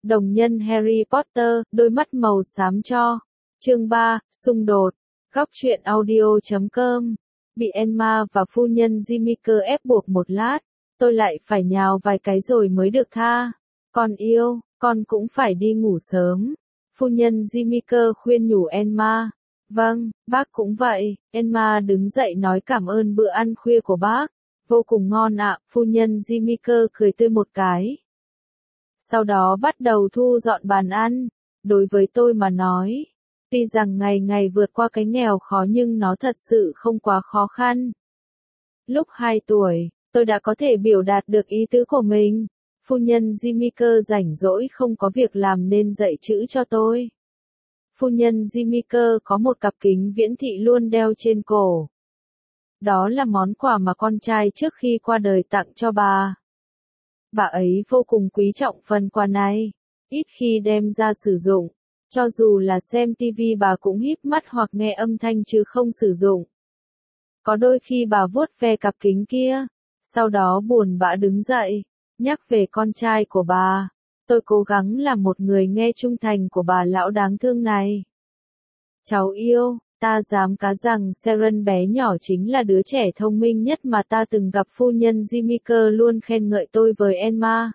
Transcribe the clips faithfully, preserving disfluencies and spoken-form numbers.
Đồng nhân Harry Potter, đôi mắt màu xám cho. Chương ba, xung đột. Góc truyện audio chấm com. Bị Emma và phu nhân Jimiker ép buộc một lát, tôi lại phải nhào vài cái rồi mới được tha. Con yêu, con cũng phải đi ngủ sớm. Phu nhân Jimiker khuyên nhủ Emma. Vâng, bác cũng vậy. Emma đứng dậy nói cảm ơn bữa ăn khuya của bác. Vô cùng ngon ạ, phu nhân Jimiker cười tươi một cái. Sau đó bắt đầu thu dọn bàn ăn. Đối với tôi mà nói, tuy rằng ngày ngày vượt qua cái nghèo khó nhưng nó thật sự không quá khó khăn. Lúc hai tuổi, tôi đã có thể biểu đạt được ý tứ của mình. Phu nhân Jimiker rảnh rỗi không có việc làm nên dạy chữ cho tôi. Phu nhân Jimiker có một cặp kính viễn thị luôn đeo trên cổ. Đó là món quà mà con trai trước khi qua đời tặng cho bà. Bà ấy vô cùng quý trọng phần quà này, ít khi đem ra sử dụng. Cho dù là xem tivi bà cũng híp mắt hoặc nghe âm thanh chứ không sử dụng. Có đôi khi bà vuốt ve cặp kính kia, sau đó buồn bã đứng dậy, nhắc về con trai của bà. Tôi cố gắng làm một người nghe trung thành của bà lão đáng thương này. Cháu yêu, ta dám cá rằng Sharon bé nhỏ chính là đứa trẻ thông minh nhất mà ta từng gặp. Phu nhân Jimiker luôn khen ngợi tôi với Emma.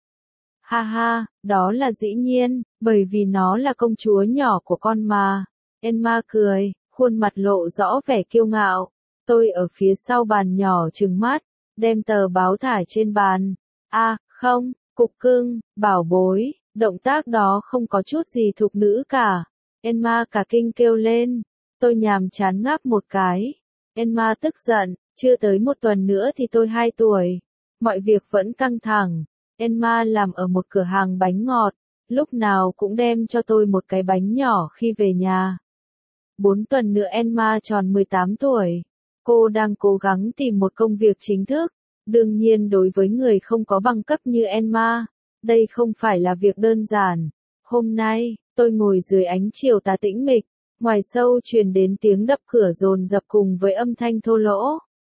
Ha ha, đó là dĩ nhiên, bởi vì nó là công chúa nhỏ của con mà. Emma cười, khuôn mặt lộ rõ vẻ kiêu ngạo. Tôi ở phía sau bàn nhỏ trừng mắt, đem tờ báo thả trên bàn. À, không, cục cưng, bảo bối, động tác đó không có chút gì thục nữ cả. Emma cả kinh kêu lên. Tôi nhàm chán ngáp một cái. Emma tức giận, chưa tới một tuần nữa thì tôi hai tuổi. Mọi việc vẫn căng thẳng. Emma làm ở một cửa hàng bánh ngọt, lúc nào cũng đem cho tôi một cái bánh nhỏ khi về nhà. Bốn tuần nữa Emma tròn mười tám tuổi. Cô đang cố gắng tìm một công việc chính thức. Đương nhiên đối với người không có bằng cấp như Emma, đây không phải là việc đơn giản. Hôm nay, tôi ngồi dưới ánh chiều tà tĩnh mịch, ngoài sâu truyền đến tiếng đập cửa dồn dập cùng với âm thanh thô lỗ.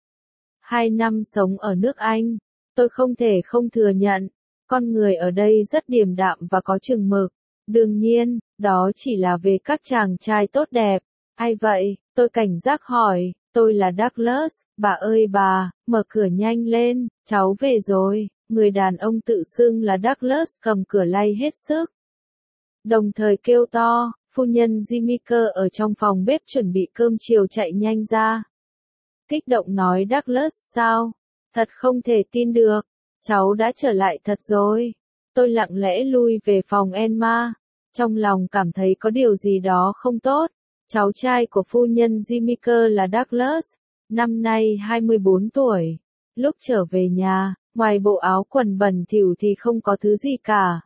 Hai năm sống ở nước Anh, tôi không thể không thừa nhận, con người ở đây rất điềm đạm và có chừng mực. Đương nhiên, đó chỉ là về các chàng trai tốt đẹp. Ai vậy? Tôi cảnh giác hỏi. Tôi là Douglas. Bà ơi bà, mở cửa nhanh lên, cháu về rồi. Người đàn ông tự xưng là Douglas cầm cửa lay hết sức, đồng thời kêu to. Phu nhân Jimiker ở trong phòng bếp chuẩn bị cơm chiều chạy nhanh ra. Kích động nói Douglas sao? Thật không thể tin được. Cháu đã trở lại thật rồi. Tôi lặng lẽ lui về phòng Emma. Trong lòng cảm thấy có điều gì đó không tốt. Cháu trai của phu nhân Jimiker là Douglas, năm nay hai mươi bốn tuổi. Lúc trở về nhà, ngoài bộ áo quần bẩn thỉu thì không có thứ gì cả.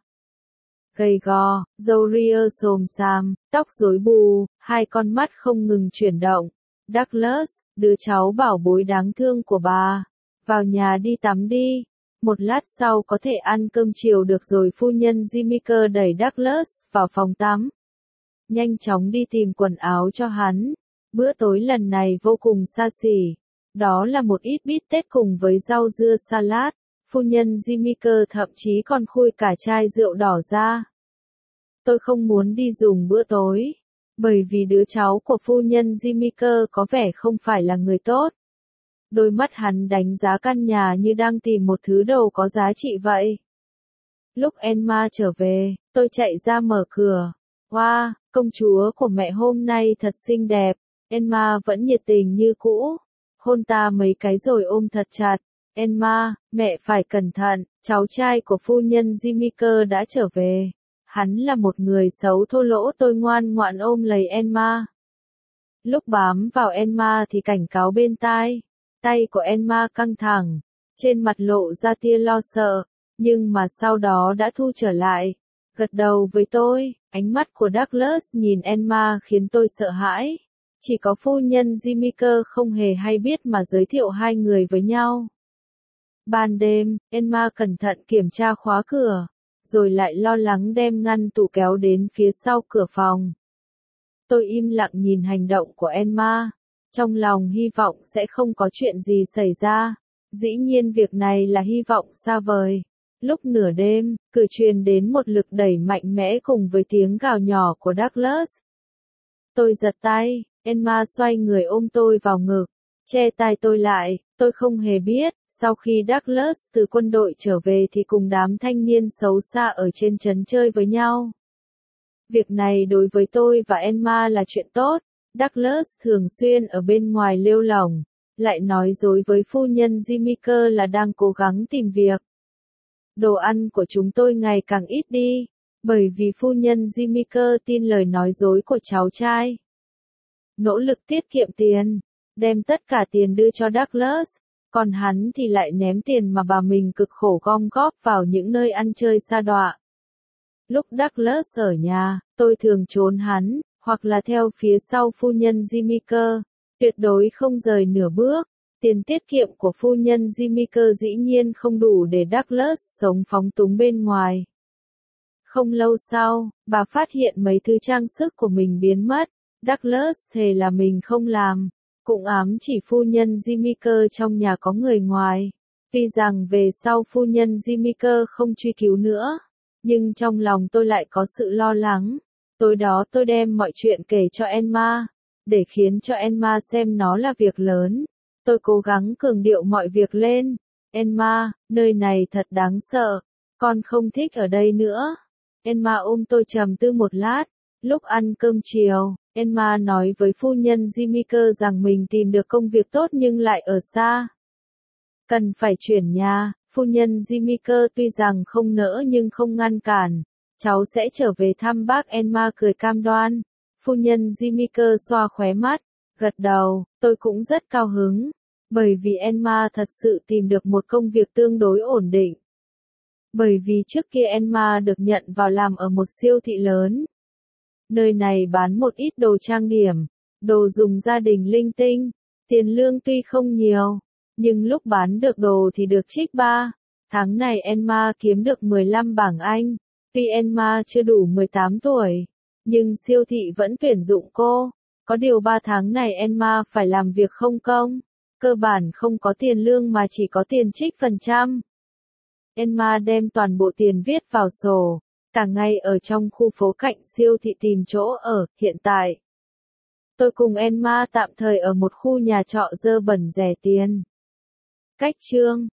Gầy gò, râu ria xồm xàm, tóc rối bù, hai con mắt không ngừng chuyển động. Douglas, đứa cháu bảo bối đáng thương của bà, vào nhà đi tắm đi. Một lát sau có thể ăn cơm chiều được rồi. Phu nhân Jimiker đẩy Douglas vào phòng tắm. Nhanh chóng đi tìm quần áo cho hắn. Bữa tối lần này vô cùng xa xỉ. Đó là một ít bít tết cùng với rau dưa salad. Phu nhân Jimiker thậm chí còn khui cả chai rượu đỏ ra. Tôi không muốn đi dùng bữa tối, bởi vì đứa cháu của phu nhân Jimiker có vẻ không phải là người tốt. Đôi mắt hắn đánh giá căn nhà như đang tìm một thứ đồ có giá trị vậy. Lúc Emma trở về, tôi chạy ra mở cửa. Wow, công chúa của mẹ hôm nay thật xinh đẹp. Emma vẫn nhiệt tình như cũ. Hôn ta mấy cái rồi ôm thật chặt. Emma, mẹ phải cẩn thận, cháu trai của phu nhân Jimiker đã trở về. Hắn là một người xấu thô lỗ. Tôi ngoan ngoãn ôm lấy Emma. Lúc bám vào Emma thì cảnh cáo bên tai. Tay của Emma căng thẳng, trên mặt lộ ra tia lo sợ, nhưng mà sau đó đã thu trở lại. Gật đầu với tôi, ánh mắt của Douglas nhìn Emma khiến tôi sợ hãi. Chỉ có phu nhân Jimiker không hề hay biết mà giới thiệu hai người với nhau. Ban đêm, Emma cẩn thận kiểm tra khóa cửa, rồi lại lo lắng đem ngăn tủ kéo đến phía sau cửa phòng. Tôi im lặng nhìn hành động của Emma, trong lòng hy vọng sẽ không có chuyện gì xảy ra. Dĩ nhiên việc này là hy vọng xa vời. Lúc nửa đêm, cửa truyền đến một lực đẩy mạnh mẽ cùng với tiếng gào nhỏ của Douglas. Tôi giật tay, Emma xoay người ôm tôi vào ngực, che tai tôi lại, tôi không hề biết, sau khi Douglas từ quân đội trở về thì cùng đám thanh niên xấu xa ở trên trấn chơi với nhau. Việc này đối với tôi và Emma là chuyện tốt, Douglas thường xuyên ở bên ngoài lêu lổng, lại nói dối với phu nhân Jimiker là đang cố gắng tìm việc. Đồ ăn của chúng tôi ngày càng ít đi, bởi vì phu nhân Jimiker tin lời nói dối của cháu trai. Nỗ lực tiết kiệm tiền, đem tất cả tiền đưa cho Douglas, còn hắn thì lại ném tiền mà bà mình cực khổ gom góp vào những nơi ăn chơi sa đọa. Lúc Douglas ở nhà, tôi thường trốn hắn, hoặc là theo phía sau phu nhân Jimiker, tuyệt đối không rời nửa bước. Tiền tiết kiệm của phu nhân Jimiker dĩ nhiên không đủ để Douglas sống phóng túng bên ngoài. Không lâu sau, bà phát hiện mấy thứ trang sức của mình biến mất. Douglas thề là mình không làm, cũng ám chỉ phu nhân Jimiker trong nhà có người ngoài. Tuy rằng về sau phu nhân Jimiker không truy cứu nữa, nhưng trong lòng tôi lại có sự lo lắng. Tối đó tôi đem mọi chuyện kể cho Emma, để khiến cho Emma xem nó là việc lớn. Tôi cố gắng cường điệu mọi việc lên. Emma, nơi này thật đáng sợ, con không thích ở đây nữa. Emma ôm tôi trầm tư một lát. Lúc ăn cơm chiều, Emma nói với phu nhân Jimiker rằng mình tìm được công việc tốt nhưng lại ở xa. Cần phải chuyển nhà, phu nhân Jimiker tuy rằng không nỡ nhưng không ngăn cản. Cháu sẽ trở về thăm bác. Emma cười cam đoan. Phu nhân Jimiker xoa khóe mắt, gật đầu, tôi cũng rất cao hứng. Bởi vì Emma thật sự tìm được một công việc tương đối ổn định. Bởi vì trước kia Emma được nhận vào làm ở một siêu thị lớn. Nơi này bán một ít đồ trang điểm, đồ dùng gia đình linh tinh. Tiền lương tuy không nhiều, nhưng lúc bán được đồ thì được trích ba. Tháng này Emma kiếm được mười lăm bảng Anh. Tuy Emma chưa đủ mười tám tuổi, nhưng siêu thị vẫn tuyển dụng cô. Có điều ba tháng này Emma phải làm việc không công. Cơ bản không có tiền lương mà chỉ có tiền trích phần trăm. Emma đem toàn bộ tiền viết vào sổ, cả ngày ở trong khu phố cạnh siêu thị tìm chỗ ở. Hiện tại, tôi cùng Emma tạm thời ở một khu nhà trọ dơ bẩn rẻ tiền. Cách chương